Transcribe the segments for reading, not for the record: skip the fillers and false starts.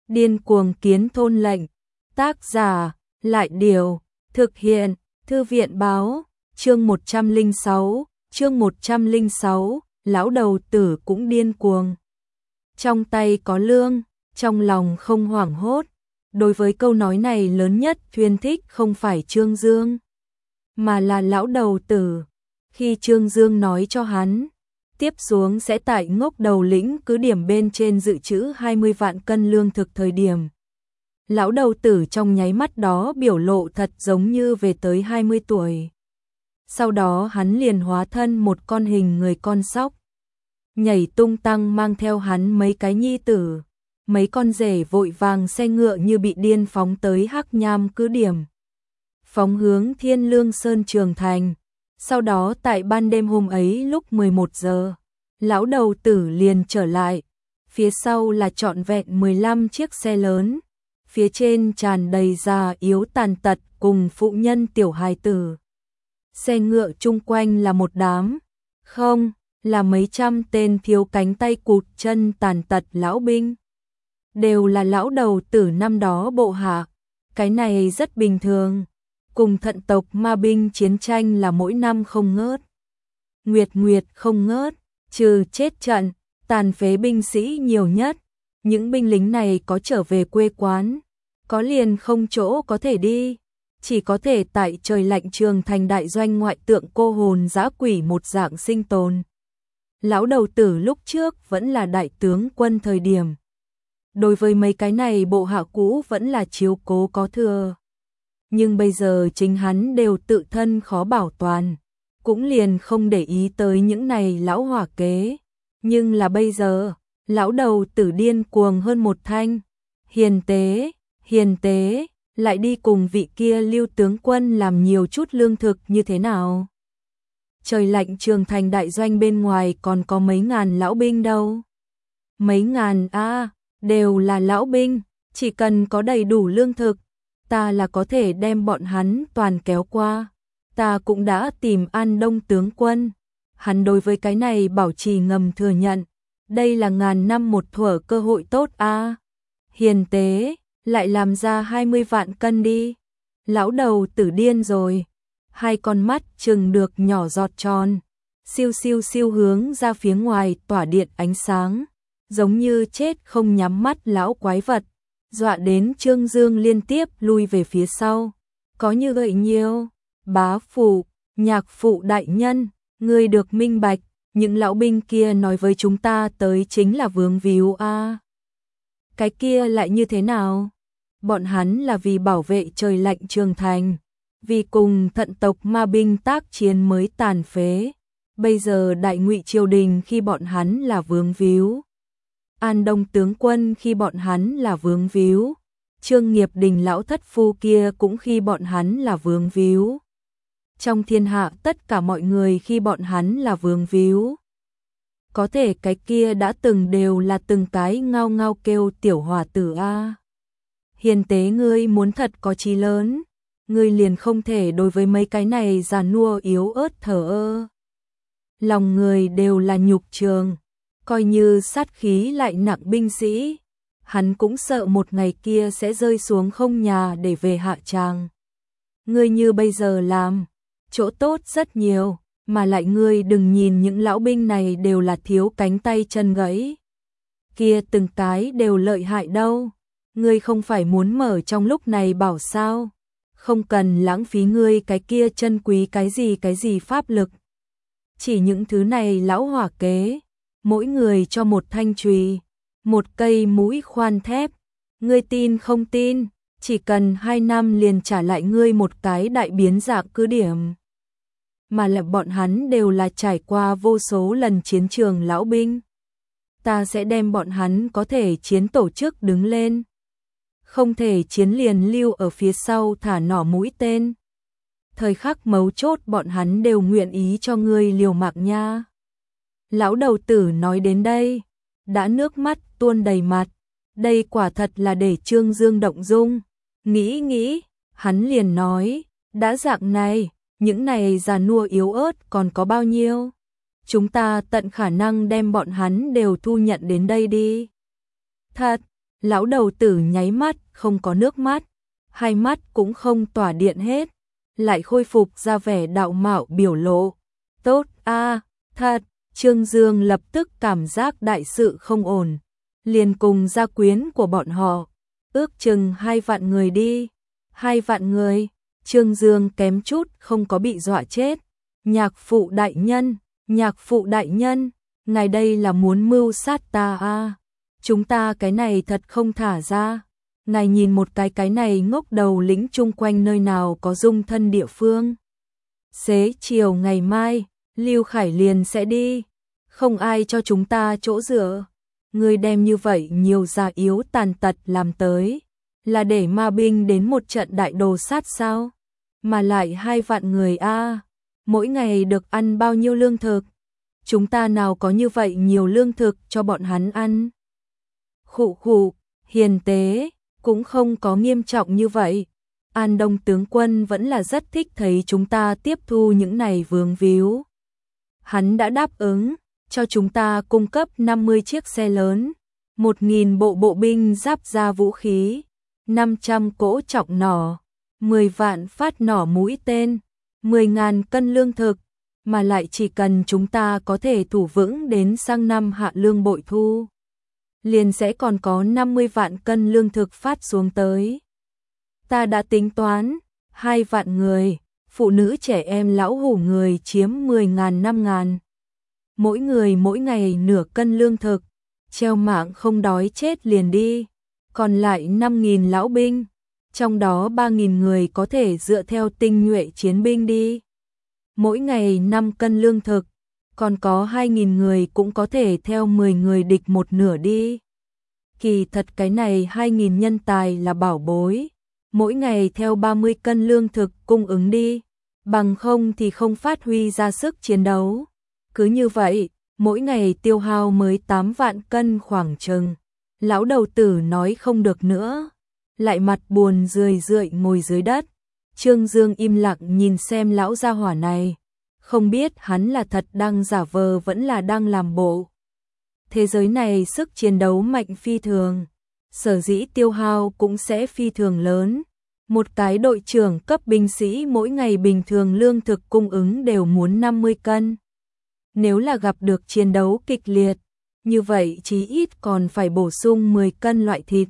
Điên cuồng kiến thôn lệnh. Tác giả, Lại Điều. Thực hiện, Thư viện Báo. Chương 106, lão đầu tử cũng điên cuồng. Trong tay có lương, trong lòng không hoảng hốt. Đối với câu nói này lớn nhất thuyên thích không phải Trương Dương, mà là lão đầu tử. Khi Trương Dương nói cho hắn, tiếp xuống sẽ tại Ngốc Đầu lĩnh cứ điểm bên trên dự trữ 20 vạn cân lương thực thời điểm. Lão đầu tử trong nháy mắt đó biểu lộ thật giống như về tới 20 tuổi. Sau đó hắn liền hóa thân một con hình người con sóc, nhảy tung tăng mang theo hắn mấy cái nhi tử, mấy con rể vội vàng xe ngựa như bị điên phóng tới Hắc Nham cứ điểm, phóng hướng Thiên Lương Sơn Trường Thành. Sau đó tại ban đêm hôm ấy lúc 11 giờ, lão đầu tử liền trở lại, phía sau là trọn vẹn 15 chiếc xe lớn, phía trên tràn đầy già yếu tàn tật cùng phụ nhân tiểu hài tử. Xe ngựa chung quanh là một đám, không, là mấy trăm tên thiếu cánh tay cụt chân tàn tật lão binh. Đều là lão đầu tử năm đó bộ hạ, cái này rất bình thường. Cùng thận tộc ma binh chiến tranh là mỗi năm không ngớt. Nguyệt không ngớt, trừ chết trận, tàn phế binh sĩ nhiều nhất. Những binh lính này có trở về quê quán, có liền không chỗ có thể đi, chỉ có thể tại trời lạnh Trường Thành đại doanh ngoại tượng cô hồn dã quỷ một dạng sinh tồn. Lão đầu tử lúc trước vẫn là đại tướng quân thời điểm, đối với mấy cái này bộ hạ cũ vẫn là chiếu cố có thừa. Nhưng bây giờ chính hắn đều tự thân khó bảo toàn, cũng liền không để ý tới những này lão hỏa kế. Nhưng là bây giờ, lão đầu tử điên cuồng hơn một thanh. Hiền tế, lại đi cùng vị kia Lưu tướng quân làm nhiều chút lương thực như thế nào? Trời lạnh Trường Thành đại doanh bên ngoài còn có mấy ngàn lão binh đâu. Mấy ngàn đều là lão binh, chỉ cần có đầy đủ lương thực, ta là có thể đem bọn hắn toàn kéo qua. Ta cũng đã tìm An Đông tướng quân, hắn đối với cái này bảo trì ngầm thừa nhận, đây là ngàn năm một thuở cơ hội tốt Hiền tế, lại làm ra 20 vạn cân đi. Lão đầu tử điên rồi, hai con mắt trừng được nhỏ giọt tròn, siêu hướng ra phía ngoài tỏa điện ánh sáng, giống như chết không nhắm mắt lão quái vật, dọa đến Trương Dương liên tiếp lui về phía sau. Có như vậy nhiều, bá phụ, nhạc phụ đại nhân, ngươi được minh bạch, những lão binh kia nói với chúng ta tới chính là vướng víu Cái kia lại như thế nào? Bọn hắn là vì bảo vệ trời lạnh Trường Thành, vì cùng thận tộc ma binh tác chiến mới tàn phế. Bây giờ đại ngụy triều đình khi bọn hắn là vướng víu, An Đông tướng quân khi bọn hắn là vướng víu, Trương Nghiệp Đình lão thất phu kia cũng khi bọn hắn là vướng víu. Trong thiên hạ tất cả mọi người khi bọn hắn là vướng víu. Có thể cái kia đã từng đều là từng cái ngao ngao kêu tiểu hòa tử Hiền tế ngươi muốn thật có chí lớn, ngươi liền không thể đối với mấy cái này già nua yếu ớt thờ ơ. Lòng người đều là nhục trường, coi như sát khí lại nặng binh sĩ, hắn cũng sợ một ngày kia sẽ rơi xuống không nhà để về hạ tràng. Ngươi như bây giờ làm, chỗ tốt rất nhiều, mà lại ngươi đừng nhìn những lão binh này đều là thiếu cánh tay chân gãy. Kia từng cái đều lợi hại đâu, ngươi không phải muốn mở trong lúc này bảo sao, không cần lãng phí ngươi cái kia chân quý cái gì pháp lực. Chỉ những thứ này lão hỏa kế, mỗi người cho một thanh chùy, một cây mũi khoan thép, ngươi tin không tin, chỉ cần 2 năm liền trả lại ngươi một cái đại biến dạng cứ điểm. Mà là bọn hắn đều là trải qua vô số lần chiến trường lão binh. Ta sẽ đem bọn hắn có thể chiến tổ chức đứng lên, không thể chiến liền lưu ở phía sau thả nỏ mũi tên. Thời khắc mấu chốt bọn hắn đều nguyện ý cho ngươi liều mạng nha. Lão đầu tử nói đến đây, đã nước mắt tuôn đầy mặt, đây quả thật là để Trương Dương động dung. Nghĩ, hắn liền nói, đã dạng này, những này già nua yếu ớt còn có bao nhiêu? Chúng ta tận khả năng đem bọn hắn đều thu nhận đến đây đi. Thật, Lão đầu tử nháy mắt, không có nước mắt, hai mắt cũng không tỏa điện hết, lại khôi phục ra vẻ đạo mạo biểu lộ. Tốt a, thật. Trương Dương lập tức cảm giác đại sự không ổn, liền cùng gia quyến của bọn họ, ước chừng 2 vạn người đi. 2 vạn người, Trương Dương kém chút không có bị dọa chết. Nhạc phụ đại nhân, ngài đây là muốn mưu sát ta a? Chúng ta cái này thật không thả ra. Ngài nhìn một cái này ngốc đầu lĩnh chung quanh nơi nào có dung thân địa phương. Xế chiều ngày mai, Lưu Khải liền sẽ đi, không ai cho chúng ta chỗ dựa. Ngươi đem như vậy nhiều già yếu tàn tật làm tới, là để ma binh đến một trận đại đồ sát sao? Mà lại 2 vạn người a, mỗi ngày được ăn bao nhiêu lương thực? Chúng ta nào có như vậy nhiều lương thực cho bọn hắn ăn? Khụ khụ, hiền tế, cũng không có nghiêm trọng như vậy. An Đông tướng quân vẫn là rất thích thấy chúng ta tiếp thu những này vướng víu. Hắn đã đáp ứng cho chúng ta cung cấp 50 chiếc xe lớn, 1.000 bộ bộ binh giáp da vũ khí, 500 cỗ trọng nỏ, 10 vạn phát nỏ mũi tên, 10.000 cân lương thực, mà lại chỉ cần chúng ta có thể thủ vững đến sang năm hạ lương bội thu, liền sẽ còn có 50 vạn cân lương thực phát xuống tới. Ta đã tính toán, 2 vạn người, phụ nữ trẻ em lão hủ người chiếm 10.000 5.000. Mỗi người mỗi ngày nửa cân lương thực, treo mạng không đói chết liền đi. Còn lại 5.000 lão binh, trong đó 3.000 người có thể dựa theo tinh nhuệ chiến binh đi. Mỗi ngày 5 cân lương thực, còn có 2.000 người cũng có thể theo 10 người địch một nửa đi. Kỳ thật cái này 2.000 nhân tài là bảo bối, mỗi ngày theo 30 cân lương thực cung ứng đi, bằng không thì không phát huy ra sức chiến đấu. Cứ như vậy, mỗi ngày tiêu hao mới 8 vạn cân khoảng chừng. Lão đầu tử nói không được nữa, lại mặt buồn rười rượi ngồi dưới đất. Trương Dương im lặng nhìn xem lão gia hỏa này, không biết hắn là thật đang giả vờ vẫn là đang làm bộ. Thế giới này sức chiến đấu mạnh phi thường, sở dĩ tiêu hao cũng sẽ phi thường lớn. Một cái đội trưởng cấp binh sĩ mỗi ngày bình thường lương thực cung ứng đều muốn 50 cân. Nếu là gặp được chiến đấu kịch liệt, như vậy chí ít còn phải bổ sung 10 cân loại thịt.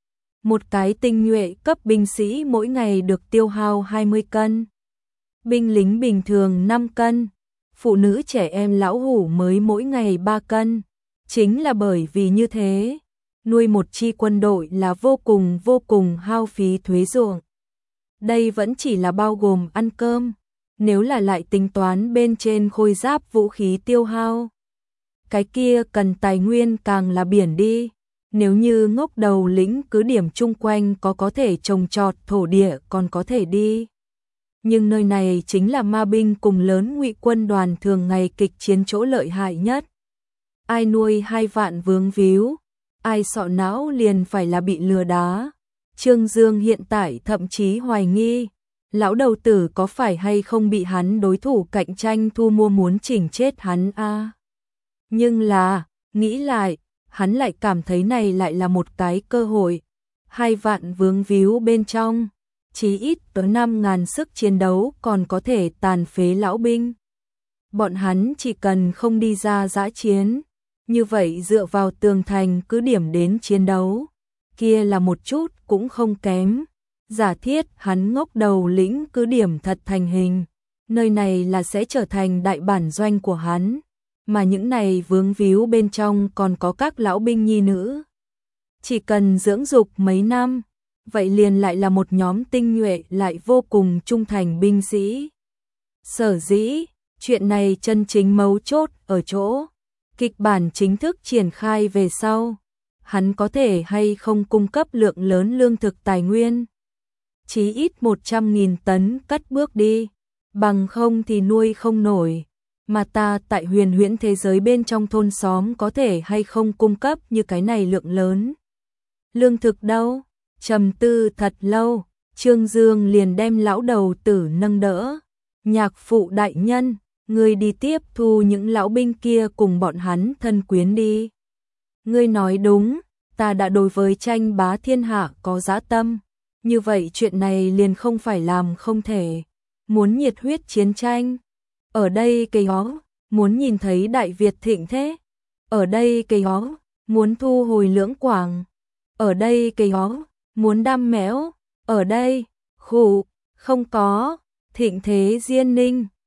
Một cái tinh nhuệ cấp binh sĩ mỗi ngày được tiêu hao 20 cân. Binh lính bình thường 5 cân. Phụ nữ trẻ em lão hủ mới mỗi ngày 3 cân. Chính là bởi vì như thế, nuôi một chi quân đội là vô cùng hao phí thuế ruộng. Đây vẫn chỉ là bao gồm ăn cơm. Nếu là lại tính toán bên trên khôi giáp vũ khí tiêu hao, cái kia cần tài nguyên càng là biển đi. Nếu như ngốc đầu lĩnh cứ điểm chung quanh có thể trồng trọt thổ địa còn có thể đi. Nhưng nơi này chính là ma binh cùng lớn ngụy quân đoàn thường ngày kịch chiến chỗ lợi hại nhất. Ai nuôi 2 vạn vướng víu, ai sọ não liền phải là bị lừa đá. Trương Dương hiện tại thậm chí hoài nghi, lão đầu tử có phải hay không bị hắn đối thủ cạnh tranh thu mua muốn chỉnh chết hắn a? Nhưng là, nghĩ lại, hắn lại cảm thấy này lại là một cái cơ hội. 2 vạn vướng víu bên trong, chí ít tới 5.000 sức chiến đấu còn có thể tàn phế lão binh. Bọn hắn chỉ cần không đi ra dã chiến, như vậy dựa vào tường thành cứ điểm đến chiến đấu, kia là một chút cũng không kém. Giả thiết hắn ngốc đầu lĩnh cứ điểm thật thành hình, nơi này là sẽ trở thành đại bản doanh của hắn, mà những này vướng víu bên trong còn có các lão binh nhi nữ. Chỉ cần dưỡng dục mấy năm, vậy liền lại là một nhóm tinh nhuệ lại vô cùng trung thành binh sĩ. Sở dĩ, chuyện này chân chính mấu chốt ở chỗ, kịch bản chính thức triển khai về sau, hắn có thể hay không cung cấp lượng lớn lương thực tài nguyên. Chí ít 100.000 tấn cất bước đi, bằng không thì nuôi không nổi. Mà ta tại huyền huyễn thế giới bên trong thôn xóm có thể hay không cung cấp như cái này lượng lớn. Lương thực đâu? Trầm tư thật lâu, Trương Dương liền đem lão đầu tử nâng đỡ. Nhạc phụ đại nhân, ngươi đi tiếp thu những lão binh kia cùng bọn hắn thân quyến đi. Ngươi nói đúng, ta đã đối với tranh bá thiên hạ có dã tâm, như vậy chuyện này liền không phải làm không thể. Muốn nhiệt huyết chiến tranh, ở đây cây hó, muốn nhìn thấy Đại Việt thịnh thế, ở đây cây hó, muốn thu hồi Lưỡng Quảng, ở đây cây hó, muốn đam mẽo, ở đây, khụ, không có, thịnh thế Diên Ninh.